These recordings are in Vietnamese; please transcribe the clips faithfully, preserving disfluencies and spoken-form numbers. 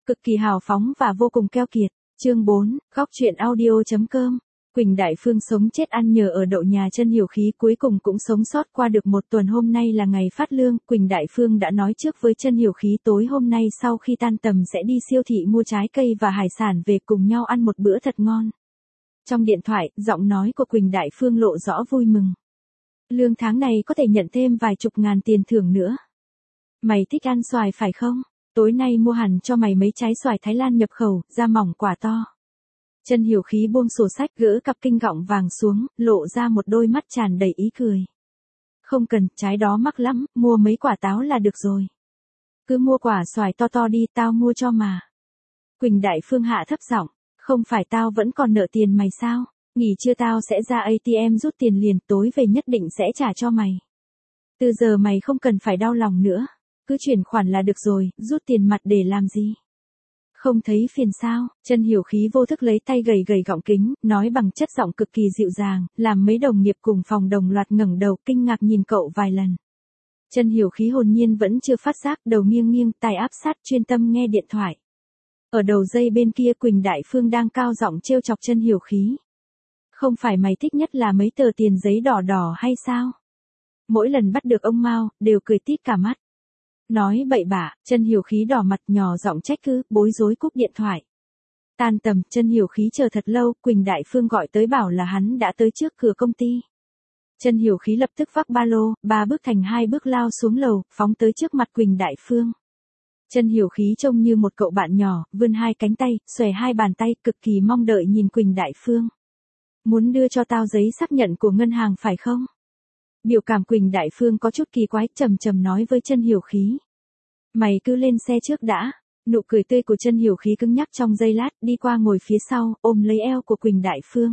cực kỳ hào phóng và vô cùng keo kiệt. Chương bốn, góc truyện audio.com. Quỳnh Đại Phương sống chết ăn nhờ ở đậu nhà Chân Hiểu Khí, cuối cùng cũng sống sót qua được một tuần. Hôm nay là ngày phát lương, Quỳnh Đại Phương đã nói trước với Chân Hiểu Khí tối hôm nay sau khi tan tầm sẽ đi siêu thị mua trái cây và hải sản về cùng nhau ăn một bữa thật ngon. Trong điện thoại, giọng nói của Quỳnh Đại Phương lộ rõ vui mừng. Lương tháng này có thể nhận thêm vài chục ngàn tiền thưởng nữa. Mày thích ăn xoài phải không? Tối nay mua hẳn cho mày mấy trái xoài Thái Lan nhập khẩu, da mỏng quả to. Chân Hiểu Khí buông sổ sách, gỡ cặp kinh gọng vàng xuống, lộ ra một đôi mắt tràn đầy ý cười. Không cần, trái đó mắc lắm, mua mấy quả táo là được rồi. Cứ mua quả xoài to to đi, tao mua cho mà. Quỳnh Đại Phương hạ thấp giọng, không phải tao vẫn còn nợ tiền mày sao? Nghỉ trưa tao sẽ ra a tê em rút tiền liền, tối về nhất định sẽ trả cho mày. Từ giờ mày không cần phải đau lòng nữa. Cứ chuyển khoản là được rồi, rút tiền mặt để làm gì? Không thấy phiền sao? Chân Hiểu Khí vô thức lấy tay gầy gầy gọng kính, nói bằng chất giọng cực kỳ dịu dàng, làm mấy đồng nghiệp cùng phòng đồng loạt ngẩng đầu kinh ngạc nhìn cậu vài lần. Chân Hiểu Khí hồn nhiên vẫn chưa phát giác, đầu nghiêng nghiêng, tai áp sát chuyên tâm nghe điện thoại. Ở đầu dây bên kia Quỳnh Đại Phương đang cao giọng trêu chọc Chân Hiểu Khí. Không phải mày thích nhất là mấy tờ tiền giấy đỏ đỏ hay sao? Mỗi lần bắt được ông Mao, đều cười tít cả mắt. Nói bậy bạ, Chân Hiểu Khí đỏ mặt nhỏ giọng trách cứ, bối rối cúp điện thoại. Tan tầm, Chân Hiểu Khí chờ thật lâu, Quỳnh Đại Phương gọi tới bảo là hắn đã tới trước cửa công ty. Chân Hiểu Khí lập tức vác ba lô, ba bước thành hai bước lao xuống lầu, phóng tới trước mặt Quỳnh Đại Phương. Chân Hiểu Khí trông như một cậu bạn nhỏ, vươn hai cánh tay, xòe hai bàn tay, cực kỳ mong đợi nhìn Quỳnh Đại Phương. Muốn đưa cho tao giấy xác nhận của ngân hàng phải không? Biểu cảm Quỳnh Đại Phương có chút kỳ quái, trầm trầm nói với Chân Hiểu Khí. Mày cứ lên xe trước đã. Nụ cười tươi của Chân Hiểu Khí cứng nhắc trong giây lát, đi qua ngồi phía sau, ôm lấy eo của Quỳnh Đại Phương.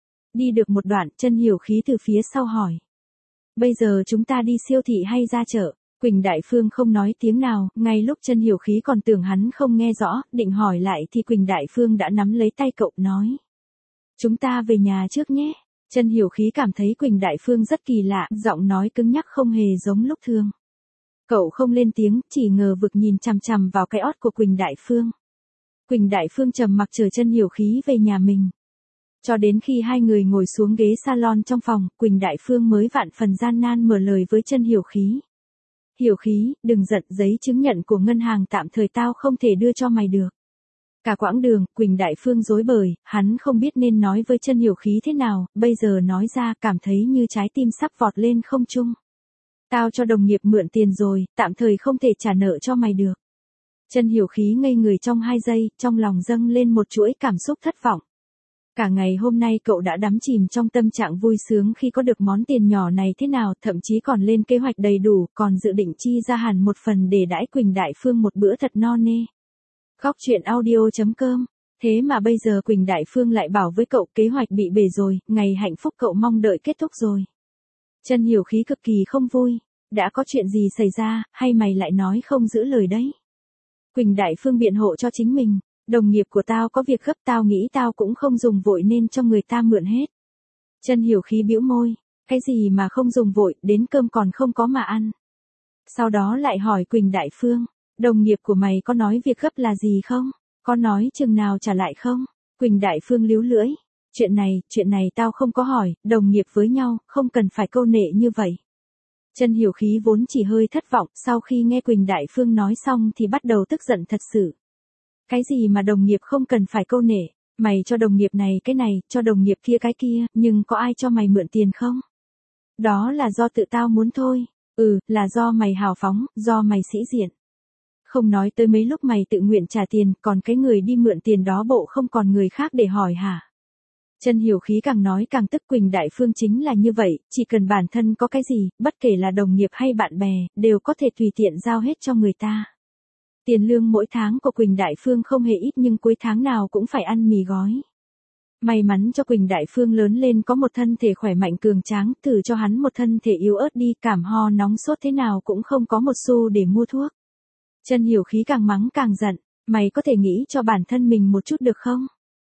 Đi được một đoạn, Chân Hiểu Khí từ phía sau hỏi. Bây giờ chúng ta đi siêu thị hay ra chợ? Quỳnh Đại Phương không nói tiếng nào, ngay lúc Chân Hiểu Khí còn tưởng hắn không nghe rõ, định hỏi lại thì Quỳnh Đại Phương đã nắm lấy tay cậu nói. Chúng ta về nhà trước nhé. Chân Hiểu Khí cảm thấy Quỳnh Đại Phương rất kỳ lạ, giọng nói cứng nhắc không hề giống lúc thường. Cậu không lên tiếng, chỉ ngờ vực nhìn chằm chằm vào cái ót của Quỳnh Đại Phương. Quỳnh Đại Phương trầm mặc chờ Chân Hiểu Khí về nhà mình. Cho đến khi hai người ngồi xuống ghế salon trong phòng, Quỳnh Đại Phương mới vạn phần gian nan mở lời với Chân Hiểu Khí. Hiểu Khí, đừng giận, giấy chứng nhận của ngân hàng tạm thời tao không thể đưa cho mày được. Cả quãng đường, Quỳnh Đại Phương rối bời, hắn không biết nên nói với Chân Hiểu Khí thế nào, bây giờ nói ra cảm thấy như trái tim sắp vọt lên không trung. Tao cho đồng nghiệp mượn tiền rồi, tạm thời không thể trả nợ cho mày được. Chân Hiểu Khí ngây người trong hai giây, trong lòng dâng lên một chuỗi cảm xúc thất vọng. Cả ngày hôm nay cậu đã đắm chìm trong tâm trạng vui sướng khi có được món tiền nhỏ này thế nào, thậm chí còn lên kế hoạch đầy đủ, còn dự định chi ra hẳn một phần để đãi Quỳnh Đại Phương một bữa thật no nê. Góc truyện audio.com. Thế mà bây giờ Quỳnh Đại Phương lại bảo với cậu kế hoạch bị bể rồi, ngày hạnh phúc cậu mong đợi kết thúc rồi. Chân Hiểu Khí cực kỳ không vui. Đã có chuyện gì xảy ra, hay mày lại nói không giữ lời đấy? Quỳnh Đại Phương biện hộ cho chính mình. Đồng nghiệp của tao có việc gấp, tao nghĩ tao cũng không dùng vội nên cho người ta mượn hết. Chân Hiểu Khí bĩu môi. Cái gì mà không dùng vội, đến cơm còn không có mà ăn. Sau đó lại hỏi Quỳnh Đại Phương. Đồng nghiệp của mày có nói việc gấp là gì không? Có nói chừng nào trả lại không? Quỳnh Đại Phương líu lưỡi. Chuyện này, chuyện này tao không có hỏi, đồng nghiệp với nhau, không cần phải câu nệ như vậy. Chân Hiểu Khí vốn chỉ hơi thất vọng, sau khi nghe Quỳnh Đại Phương nói xong thì bắt đầu tức giận thật sự. Cái gì mà đồng nghiệp không cần phải câu nệ? Mày cho đồng nghiệp này cái này, cho đồng nghiệp kia cái kia, nhưng có ai cho mày mượn tiền không? Đó là do tự tao muốn thôi. Ừ, là do mày hào phóng, do mày sĩ diện. Không nói tới mấy lúc mày tự nguyện trả tiền, còn cái người đi mượn tiền đó bộ không còn người khác để hỏi hả? Chân Hiểu Khí càng nói càng tức. Quỳnh Đại Phương chính là như vậy, chỉ cần bản thân có cái gì, bất kể là đồng nghiệp hay bạn bè, đều có thể tùy tiện giao hết cho người ta. Tiền lương mỗi tháng của Quỳnh Đại Phương không hề ít nhưng cuối tháng nào cũng phải ăn mì gói. May mắn cho Quỳnh Đại Phương lớn lên có một thân thể khỏe mạnh cường tráng, thử cho hắn một thân thể yếu ớt đi, cảm ho nóng sốt thế nào cũng không có một xu để mua thuốc. Chân Hiểu Khí càng mắng càng giận, mày có thể nghĩ cho bản thân mình một chút được không?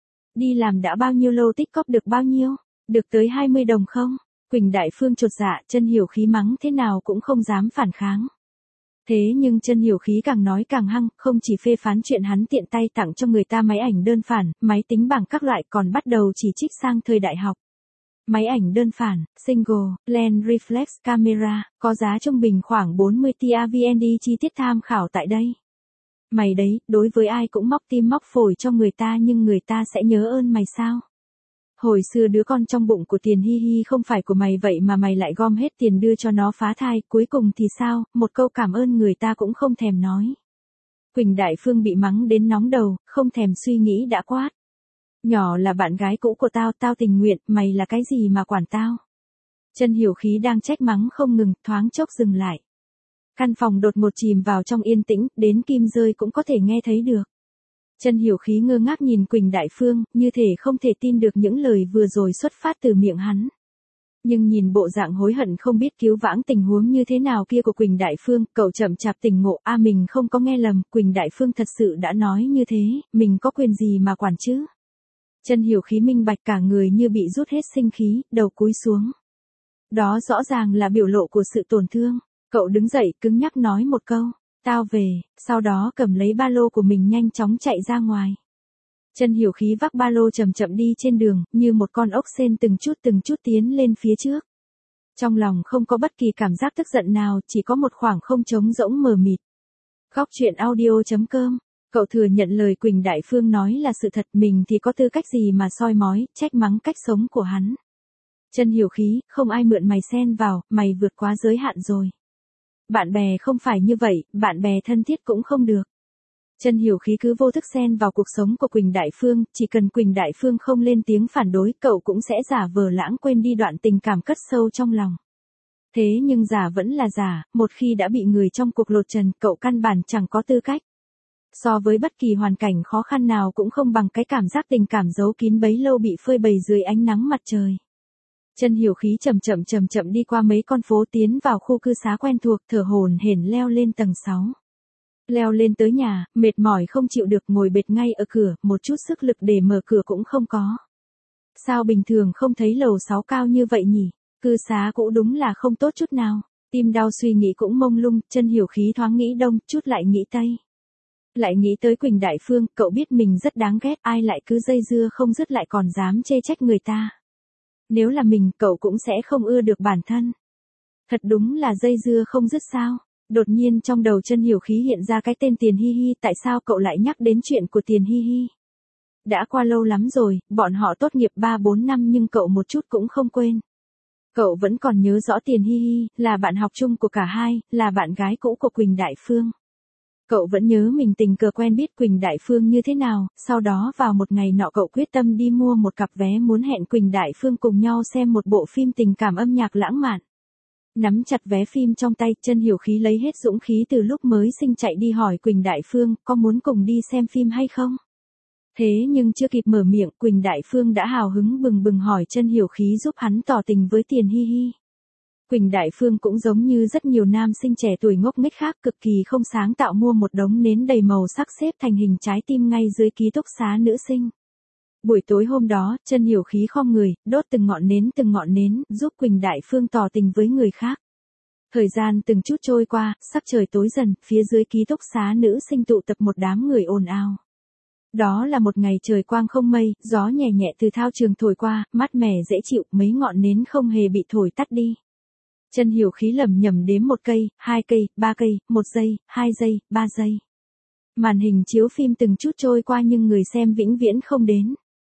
Đi làm đã bao nhiêu lâu tích cóp được bao nhiêu? Được tới hai mươi đồng không? Quỳnh Đại Phương chột dạ, Chân Hiểu Khí mắng thế nào cũng không dám phản kháng. Thế nhưng Chân Hiểu Khí càng nói càng hăng, không chỉ phê phán chuyện hắn tiện tay tặng cho người ta máy ảnh đơn phản, máy tính bảng các loại, còn bắt đầu chỉ trích sang thời đại học. Máy ảnh đơn phản, single, lens reflex camera, có giá trung bình khoảng bốn mươi T A V N D, chi tiết tham khảo tại đây. Mày đấy, đối với ai cũng móc tim móc phổi cho người ta nhưng người ta sẽ nhớ ơn mày sao? Hồi xưa đứa con trong bụng của Tiền Hi Hi không phải của mày vậy mà mày lại gom hết tiền đưa cho nó phá thai, cuối cùng thì sao, một câu cảm ơn người ta cũng không thèm nói. Quỳnh Đại Phương bị mắng đến nóng đầu, không thèm suy nghĩ đã quát. Nhỏ là bạn gái cũ của tao, tao tình nguyện, mày là cái gì mà quản tao? Chân Hiểu Khí đang trách mắng không ngừng, thoáng chốc dừng lại. Căn phòng đột ngột chìm vào trong yên tĩnh, đến kim rơi cũng có thể nghe thấy được. Chân Hiểu Khí ngơ ngác nhìn Quỳnh Đại Phương, như thể không thể tin được những lời vừa rồi xuất phát từ miệng hắn. Nhưng nhìn bộ dạng hối hận không biết cứu vãng tình huống như thế nào kia của Quỳnh Đại Phương, cậu chậm chạp tỉnh ngộ, a à, mình không có nghe lầm, Quỳnh Đại Phương thật sự đã nói như thế, mình có quyền gì mà quản chứ? Chân Hiểu Khí minh bạch, cả người như bị rút hết sinh khí, đầu cúi xuống. Đó rõ ràng là biểu lộ của sự tổn thương. Cậu đứng dậy cứng nhắc nói một câu, tao về, sau đó cầm lấy ba lô của mình nhanh chóng chạy ra ngoài. Chân Hiểu Khí vác ba lô chậm chậm đi trên đường, như một con ốc sên từng chút từng chút tiến lên phía trước. Trong lòng không có bất kỳ cảm giác tức giận nào, chỉ có một khoảng không trống rỗng mờ mịt. Góc truyện audio chấm com. Cậu thừa nhận lời Quỳnh Đại Phương nói là sự thật, mình thì có tư cách gì mà soi mói, trách mắng cách sống của hắn. Chân Hiểu Khí, không ai mượn mày xen vào, mày vượt quá giới hạn rồi. Bạn bè không phải như vậy, bạn bè thân thiết cũng không được. Chân Hiểu Khí cứ vô thức xen vào cuộc sống của Quỳnh Đại Phương, chỉ cần Quỳnh Đại Phương không lên tiếng phản đối, cậu cũng sẽ giả vờ lãng quên đi đoạn tình cảm cất sâu trong lòng. Thế nhưng giả vẫn là giả, một khi đã bị người trong cuộc lột trần, cậu căn bản chẳng có tư cách. So với bất kỳ hoàn cảnh khó khăn nào cũng không bằng cái cảm giác tình cảm giấu kín bấy lâu bị phơi bày dưới ánh nắng mặt trời. Chân Hiểu Khí chậm chậm chậm chậm đi qua mấy con phố tiến vào khu cư xá quen thuộc, thở hổn hển leo lên tầng sáu. Leo lên tới nhà, mệt mỏi không chịu được, ngồi bệt ngay ở cửa, một chút sức lực để mở cửa cũng không có. Sao bình thường không thấy lầu sáu cao như vậy nhỉ? Cư xá cũ đúng là không tốt chút nào. Tim đau suy nghĩ cũng mông lung, Chân Hiểu Khí thoáng nghĩ đông, chút lại nghĩ tây. Lại nghĩ tới Quỳnh Đại Phương, cậu biết mình rất đáng ghét, ai lại cứ dây dưa không dứt lại còn dám chê trách người ta. Nếu là mình, cậu cũng sẽ không ưa được bản thân. Thật đúng là dây dưa không dứt sao. Đột nhiên trong đầu Chân Hiểu Khí hiện ra cái tên Tiền Hi Hi, tại sao cậu lại nhắc đến chuyện của Tiền Hi Hi? Đã qua lâu lắm rồi, bọn họ tốt nghiệp ba bốn năm nhưng cậu một chút cũng không quên. Cậu vẫn còn nhớ rõ Tiền Hi Hi, là bạn học chung của cả hai, là bạn gái cũ của Quỳnh Đại Phương. Cậu vẫn nhớ mình tình cờ quen biết Quỳnh Đại Phương như thế nào, sau đó vào một ngày nọ cậu quyết tâm đi mua một cặp vé muốn hẹn Quỳnh Đại Phương cùng nhau xem một bộ phim tình cảm âm nhạc lãng mạn. Nắm chặt vé phim trong tay, Chân Hiểu Khí lấy hết dũng khí từ lúc mới sinh chạy đi hỏi Quỳnh Đại Phương, có muốn cùng đi xem phim hay không? Thế nhưng chưa kịp mở miệng, Quỳnh Đại Phương đã hào hứng bừng bừng hỏi Chân Hiểu Khí giúp hắn tỏ tình với Tiền Hi Hi. Quỳnh Đại Phương cũng giống như rất nhiều nam sinh trẻ tuổi ngốc nghếch khác, cực kỳ không sáng tạo, mua một đống nến đầy màu sắc xếp thành hình trái tim ngay dưới ký túc xá nữ sinh. Buổi tối hôm đó, Chân Hiểu Khí khom người, đốt từng ngọn nến từng ngọn nến, giúp Quỳnh Đại Phương tỏ tình với người khác. Thời gian từng chút trôi qua, sắc trời tối dần, phía dưới ký túc xá nữ sinh tụ tập một đám người ồn ào. Đó là một ngày trời quang không mây, gió nhẹ nhẹ từ thao trường thổi qua, mát mẻ dễ chịu, mấy ngọn nến không hề bị thổi tắt đi. Chân Hiểu Khí lẩm nhẩm đếm một cây, hai cây, ba cây, một giây, hai giây, ba giây. Màn hình chiếu phim từng chút trôi qua nhưng người xem vĩnh viễn không đến.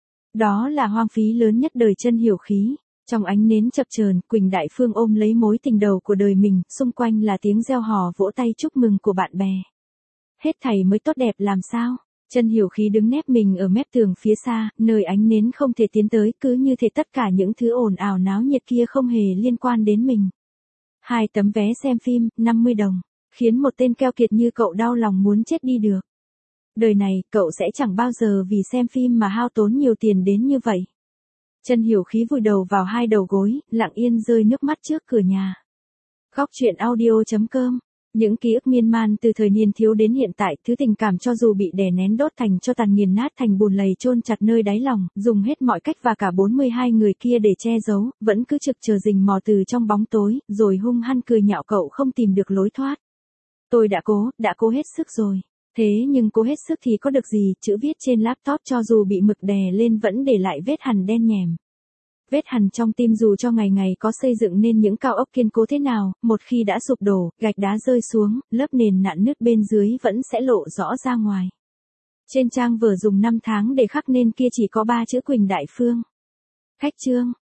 Đó là hoang phí lớn nhất đời Chân Hiểu Khí. Trong ánh nến chập chờn, Quỳnh Đại Phương ôm lấy mối tình đầu của đời mình, xung quanh là tiếng reo hò vỗ tay chúc mừng của bạn bè. Hết thảy mới tốt đẹp làm sao? Chân Hiểu Khí đứng nép mình ở mép tường phía xa, nơi ánh nến không thể tiến tới, cứ như thể tất cả những thứ ồn ào náo nhiệt kia không hề liên quan đến mình. Hai tấm vé xem phim, năm mươi đồng, khiến một tên keo kiệt như cậu đau lòng muốn chết đi được. Đời này, cậu sẽ chẳng bao giờ vì xem phim mà hao tốn nhiều tiền đến như vậy. Chân Hiểu Khí vùi đầu vào hai đầu gối, lặng yên rơi nước mắt trước cửa nhà. Góc truyện audio chấm com. Những ký ức miên man từ thời niên thiếu đến hiện tại, thứ tình cảm cho dù bị đè nén đốt thành cho tàn, nghiền nát thành bùn lầy chôn chặt nơi đáy lòng, dùng hết mọi cách và cả bốn mươi hai người kia để che giấu, vẫn cứ trực chờ rình mò từ trong bóng tối, rồi hung hăng cười nhạo cậu không tìm được lối thoát. Tôi đã cố, đã cố hết sức rồi. Thế nhưng cố hết sức thì có được gì, chữ viết trên laptop cho dù bị mực đè lên vẫn để lại vết hằn đen nhèm. Vết hằn trong tim dù cho ngày ngày có xây dựng nên những cao ốc kiên cố thế nào, một khi đã sụp đổ, gạch đá rơi xuống, lớp nền nặn nứt bên dưới vẫn sẽ lộ rõ ra ngoài. Trên trang vừa dùng năm tháng để khắc nên kia chỉ có ba chữ Quỳnh Đại Phương. Khách chương.